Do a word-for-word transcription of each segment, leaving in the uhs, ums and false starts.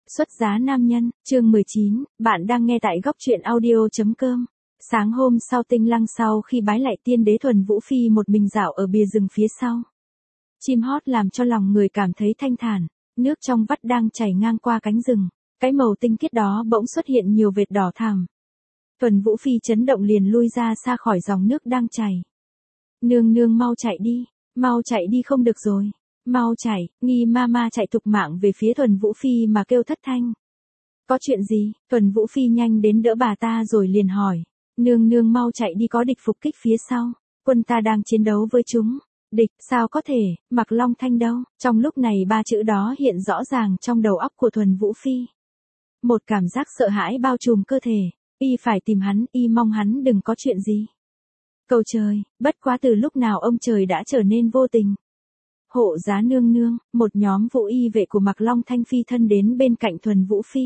Xuất giá nam nhân, chương mười chín, bạn đang nghe tại góc truyện audio.com. Sáng hôm sau Tinh Lăng sau khi bái lại tiên đế Thuần Vũ Phi một mình dạo ở bìa rừng phía sau. Chim hót làm cho lòng người cảm thấy thanh thản, nước trong vắt đang chảy ngang qua cánh rừng, cái màu tinh khiết đó bỗng xuất hiện nhiều vệt đỏ thẳm. Thuần Vũ Phi chấn động liền lui ra xa khỏi dòng nước đang chảy. Nương nương mau chạy đi, mau chạy đi không được rồi. Mau chạy, Nghi ma ma chạy thục mạng về phía Thuần Vũ Phi mà kêu thất thanh. Có chuyện gì? Thuần Vũ Phi nhanh đến đỡ bà ta rồi liền hỏi. Nương nương mau chạy đi, có địch phục kích phía sau. Quân ta đang chiến đấu với chúng. Địch, sao có thể, Mạc Long Thanh đâu? Trong lúc này ba chữ đó hiện rõ ràng trong đầu óc của Thuần Vũ Phi. Một cảm giác sợ hãi bao trùm cơ thể. Y phải tìm hắn, y mong hắn đừng có chuyện gì. Cầu trời, bất quá từ lúc nào ông trời đã trở nên vô tình. Hộ giá nương nương, một nhóm vũ y vệ của Mạc Long Thanh phi thân đến bên cạnh Thuần Vũ Phi.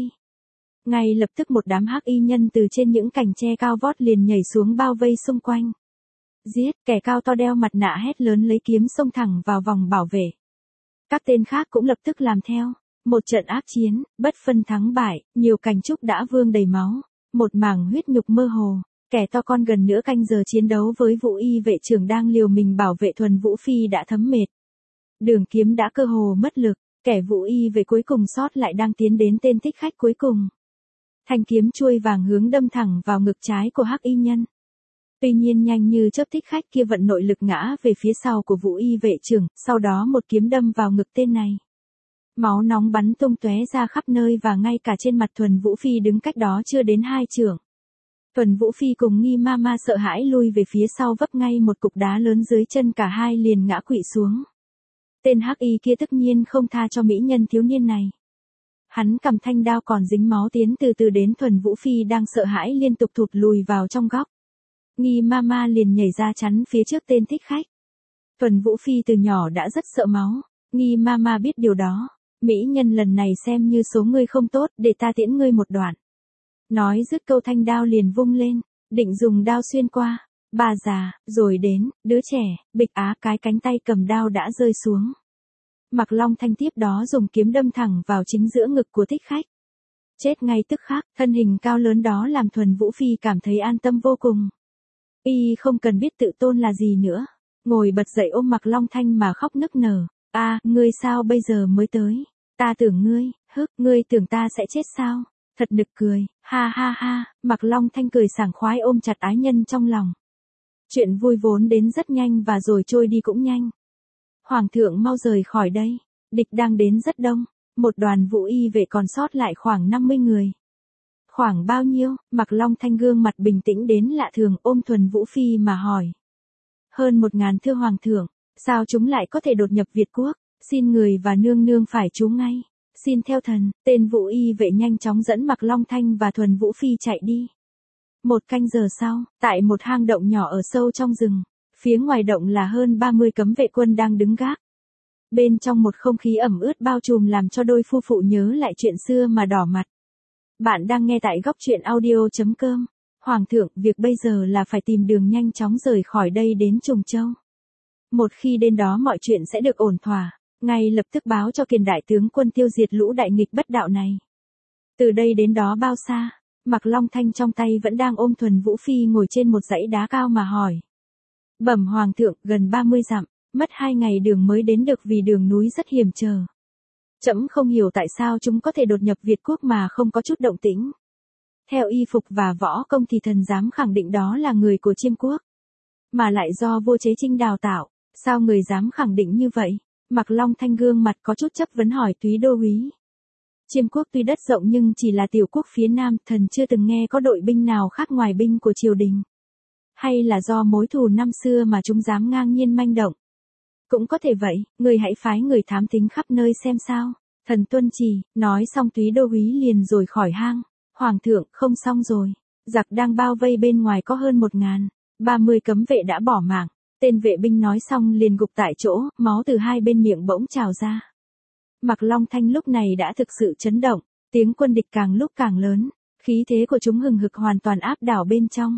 Ngay lập tức một đám hắc y nhân từ trên những cành tre cao vót liền nhảy xuống bao vây xung quanh. Giết, kẻ cao to đeo mặt nạ hét lớn lấy kiếm xông thẳng vào vòng bảo vệ. Các tên khác cũng lập tức làm theo. Một trận ác chiến, bất phân thắng bại, nhiều cành trúc đã vương đầy máu. Một mảng huyết nhục mơ hồ, kẻ to con gần nửa canh giờ chiến đấu với vũ y vệ trưởng đang liều mình bảo vệ Thuần Vũ Phi đã thấm mệt. Đường kiếm đã cơ hồ mất lực, kẻ vũ y về cuối cùng sót lại đang tiến đến tên thích khách cuối cùng. Thanh kiếm chuôi vàng hướng đâm thẳng vào ngực trái của hắc y nhân. Tuy nhiên nhanh như chớp thích khách kia vận nội lực ngã về phía sau của vũ y vệ trưởng, sau đó một kiếm đâm vào ngực tên này. Máu nóng bắn tung tóe ra khắp nơi và ngay cả trên mặt Thuần Vũ Phi đứng cách đó chưa đến hai trượng. Thuần Vũ Phi cùng Nghi ma ma sợ hãi lui về phía sau vấp ngay một cục đá lớn dưới chân, cả hai liền ngã quỵ xuống. Tên hắc y kia tất nhiên không tha cho mỹ nhân thiếu niên này. Hắn cầm thanh đao còn dính máu tiến từ từ đến Thuần Vũ Phi đang sợ hãi liên tục thụt lùi vào trong góc. Nghi ma ma liền nhảy ra chắn phía trước tên thích khách. Thuần Vũ Phi từ nhỏ đã rất sợ máu, Nghi ma ma biết điều đó. Mỹ nhân lần này xem như số ngươi không tốt, để ta tiễn ngươi một đoạn. Nói dứt câu thanh đao liền vung lên, định dùng đao xuyên qua. Bà già, rồi đến, đứa trẻ, bịch á cái cánh tay cầm đao đã rơi xuống. Mạc Long Thanh tiếp đó dùng kiếm đâm thẳng vào chính giữa ngực của thích khách. Chết ngay tức khắc, thân hình cao lớn đó làm Thuần Vũ Phi cảm thấy an tâm vô cùng. Y không cần biết tự tôn là gì nữa. Ngồi bật dậy ôm Mạc Long Thanh mà khóc nức nở. À, ngươi sao bây giờ mới tới? Ta tưởng ngươi, hức, ngươi tưởng ta sẽ chết sao? Thật nực cười, ha ha ha, Mạc Long Thanh cười sảng khoái ôm chặt ái nhân trong lòng. Chuyện vui vốn đến rất nhanh và rồi trôi đi cũng nhanh. Hoàng thượng mau rời khỏi đây, địch đang đến rất đông, một đoàn vũ y vệ còn sót lại khoảng năm mươi người. Khoảng bao nhiêu? Mạc Long Thanh gương mặt bình tĩnh đến lạ thường ôm Thuần Vũ Phi mà hỏi. Hơn một ngàn thưa Hoàng thượng, sao chúng lại có thể đột nhập Việt Quốc, xin người và nương nương phải trú ngay. Xin theo thần, tên vũ y vệ nhanh chóng dẫn Mạc Long Thanh và Thuần Vũ Phi chạy đi. Một canh giờ sau, tại một hang động nhỏ ở sâu trong rừng, phía ngoài động là hơn ba mươi cấm vệ quân đang đứng gác. Bên trong một không khí ẩm ướt bao trùm làm cho đôi phu phụ nhớ lại chuyện xưa mà đỏ mặt. Bạn đang nghe tại góc truyện audio.com. Hoàng thượng, việc bây giờ là phải tìm đường nhanh chóng rời khỏi đây đến Trùng Châu. Một khi đến đó mọi chuyện sẽ được ổn thỏa, ngay lập tức báo cho Kiền đại tướng quân tiêu diệt lũ đại nghịch bất đạo này. Từ đây đến đó bao xa? Mạc Long Thanh trong tay vẫn đang ôm Thuần Vũ Phi ngồi trên một dãy đá cao mà hỏi. Bẩm Hoàng thượng, gần ba mươi dặm, mất hai ngày đường mới đến được vì đường núi rất hiểm trở. Trẫm không hiểu tại sao chúng có thể đột nhập Việt Quốc mà không có chút động tĩnh. Theo y phục và võ công thì thần dám khẳng định đó là người của Chiêm Quốc. Mà lại do vua Chế Trinh đào tạo, sao người dám khẳng định như vậy? Mạc Long Thanh gương mặt có chút chấp vấn hỏi Túy đô úy. Chiêm Quốc tuy đất rộng nhưng chỉ là tiểu quốc phía Nam, thần chưa từng nghe có đội binh nào khác ngoài binh của triều đình. Hay là do mối thù năm xưa mà chúng dám ngang nhiên manh động? Cũng có thể vậy, người hãy phái người thám thính khắp nơi xem sao. Thần tuân chỉ, nói xong Túy đô úy liền rồi khỏi hang. Hoàng thượng, không xong rồi. Giặc đang bao vây bên ngoài có hơn một ngàn, ba mươi cấm vệ đã bỏ mạng. Tên vệ binh nói xong liền gục tại chỗ, máu từ hai bên miệng bỗng trào ra. Mạc Long Thanh lúc này đã thực sự chấn động, tiếng quân địch càng lúc càng lớn, khí thế của chúng hừng hực hoàn toàn áp đảo bên trong.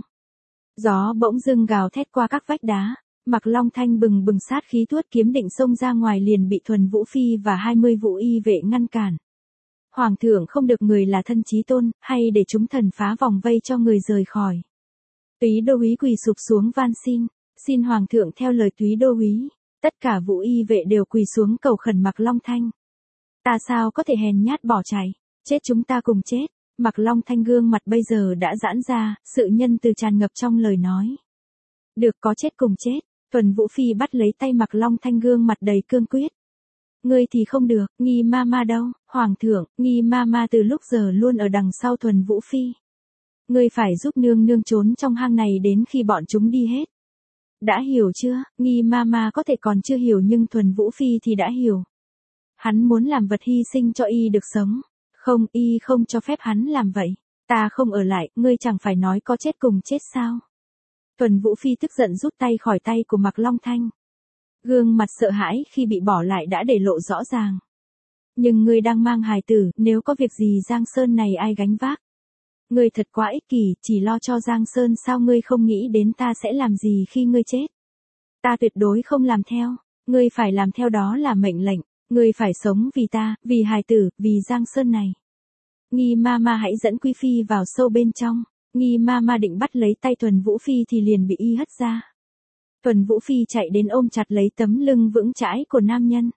Gió bỗng dưng gào thét qua các vách đá, Mạc Long Thanh bừng bừng sát khí tuốt kiếm định xông ra ngoài liền bị Thuần Vũ Phi và hai mươi vũ y vệ ngăn cản. Hoàng thượng không được người là thân chí tôn, hay để chúng thần phá vòng vây cho người rời khỏi. Túy đô úy quỳ sụp xuống van xin, xin Hoàng thượng theo lời túy đô úy. Tất cả vũ y vệ đều quỳ xuống cầu khẩn Mạc Long Thanh. Ta sao có thể hèn nhát bỏ chạy, chết chúng ta cùng chết. Mạc Long Thanh gương mặt bây giờ đã giãn ra, sự nhân từ tràn ngập trong lời nói. Được, có chết cùng chết. Thuần Vũ Phi bắt lấy tay Mạc Long Thanh gương mặt đầy cương quyết. Ngươi thì không được, Nghi ma ma đâu, Hoàng thượng, Nghi ma ma từ lúc giờ luôn ở đằng sau Thuần Vũ Phi. Ngươi phải giúp nương nương trốn trong hang này đến khi bọn chúng đi hết. Đã hiểu chưa? Nghi ma ma có thể còn chưa hiểu nhưng Thuần Vũ Phi thì đã hiểu. Hắn muốn làm vật hy sinh cho y được sống. Không, y không cho phép hắn làm vậy. Ta không ở lại, ngươi chẳng phải nói có chết cùng chết sao? Thuần Vũ Phi tức giận rút tay khỏi tay của Mạc Long Thanh. Gương mặt sợ hãi khi bị bỏ lại đã để lộ rõ ràng. Nhưng ngươi đang mang hài tử, nếu có việc gì Giang Sơn này ai gánh vác? Ngươi thật quá ích kỷ, chỉ lo cho Giang Sơn sao ngươi không nghĩ đến ta sẽ làm gì khi ngươi chết? Ta tuyệt đối không làm theo, ngươi phải làm theo đó là mệnh lệnh, ngươi phải sống vì ta, vì hài tử, vì Giang Sơn này. Nghi ma ma hãy dẫn Quý Phi vào sâu bên trong, Nghi ma ma định bắt lấy tay Thuần Vũ Phi thì liền bị y hất ra. Thuần Vũ Phi chạy đến ôm chặt lấy tấm lưng vững chãi của nam nhân.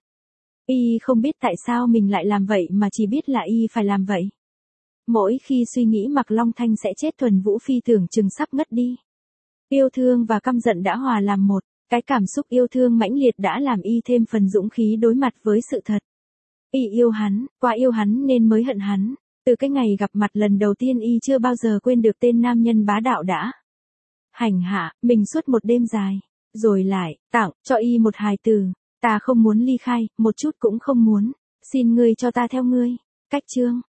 Y không biết tại sao mình lại làm vậy mà chỉ biết là y phải làm vậy. Mỗi khi suy nghĩ Mạc Long Thanh sẽ chết Thuần Vũ Phi tưởng chừng sắp ngất đi. Yêu thương và căm giận đã hòa làm một, cái cảm xúc yêu thương mãnh liệt đã làm y thêm phần dũng khí đối mặt với sự thật. Y yêu hắn, quá yêu hắn nên mới hận hắn. Từ cái ngày gặp mặt lần đầu tiên y chưa bao giờ quên được tên nam nhân bá đạo đã hành hạ mình suốt một đêm dài, rồi lại tặng cho y một hài tử. Ta không muốn ly khai, một chút cũng không muốn. Xin ngươi cho ta theo ngươi. Cách chương